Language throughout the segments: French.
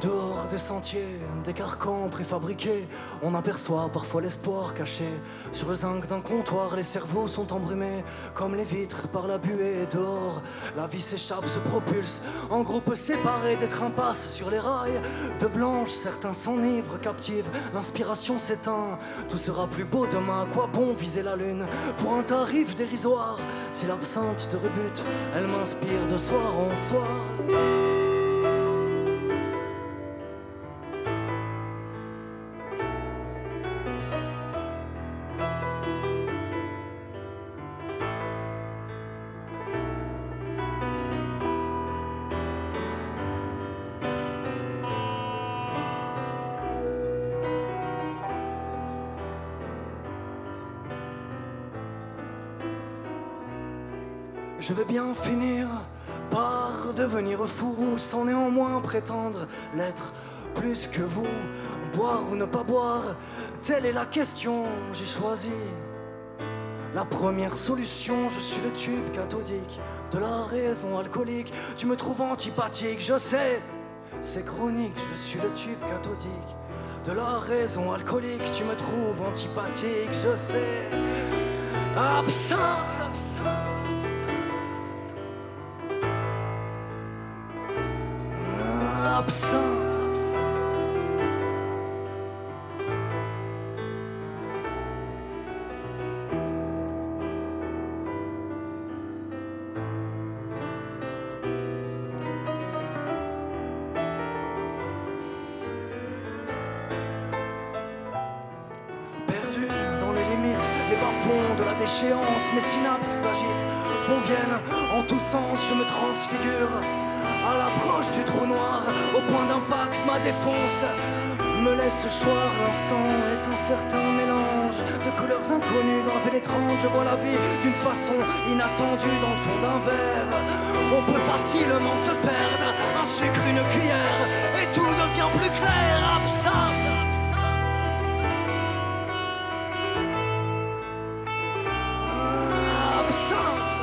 dehors des sentiers, des carcans préfabriqués, on aperçoit parfois l'espoir caché. Sur le zinc d'un comptoir, les cerveaux sont embrumés comme les vitres par la buée. Dehors, la vie s'échappe, se propulse en groupes séparés, des trains passent sur les rails. De blanches, certains s'enivrent, captivent, l'inspiration s'éteint. Tout sera plus beau demain, à quoi bon viser la lune pour un tarif dérisoire? Si l'absinthe te rebute, elle m'inspire de soir en soir. Je vais bien finir par devenir fou, sans néanmoins prétendre l'être plus que vous. Boire ou ne pas boire, telle est la question, j'ai choisi la première solution. Je suis le tube cathodique de la raison alcoolique. Tu me trouves antipathique, je sais, c'est chronique. Je suis le tube cathodique de la raison alcoolique. Tu me trouves antipathique, je sais. Absinthe, absinthe. Perdu dans les limites, les bas-fonds de la déchéance, mes synapses s'agitent, vont-viennent en tous sens, je me transfigure à l'approche du trou noir, au point d'impact ma défonce me laisse choir. L'instant est un certain mélange de couleurs inconnues dans la pénétrante. Je vois la vie d'une façon inattendue dans le fond d'un verre. On peut facilement se perdre, un sucre, une cuillère, et tout devient plus clair. Absinthe, absinthe.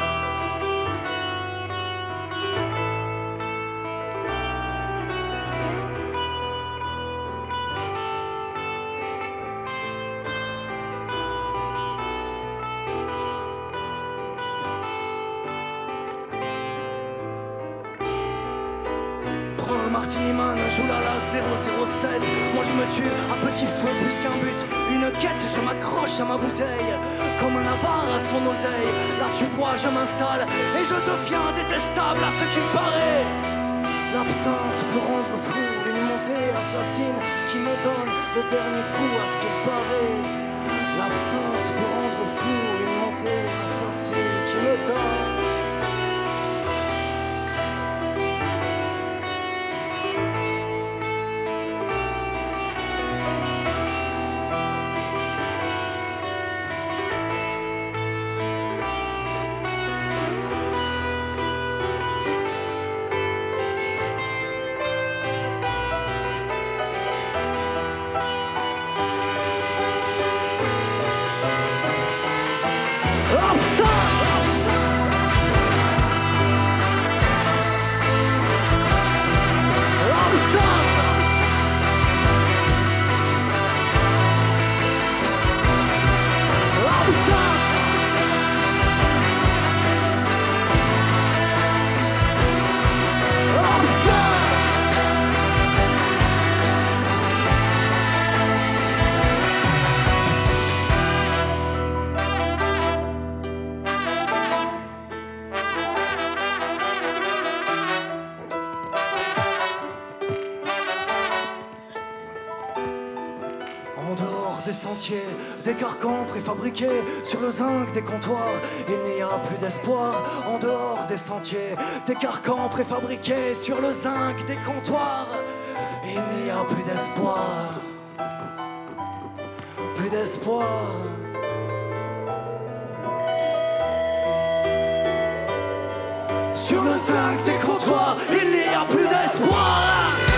Martini Man joue la 007. Moi je me tue, un petit feu plus qu'un but, une quête, je m'accroche à ma bouteille comme un avare à son oseille. Là tu vois je m'installe et je deviens détestable à ce qu'il paraît. L'absinthe peut rendre fou, une montée assassine qui me donne le dernier coup à ce qu'il paraît. L'absinthe peut rendre fou, une montée assassine qui me donne. En dehors des sentiers, des carcans préfabriqués, sur le zinc des comptoirs, il n'y a plus d'espoir. En dehors des sentiers, des carcans préfabriqués, sur le zinc des comptoirs, il n'y a plus d'espoir. Plus d'espoir. Sur le zinc des comptoirs, il n'y a plus d'espoir.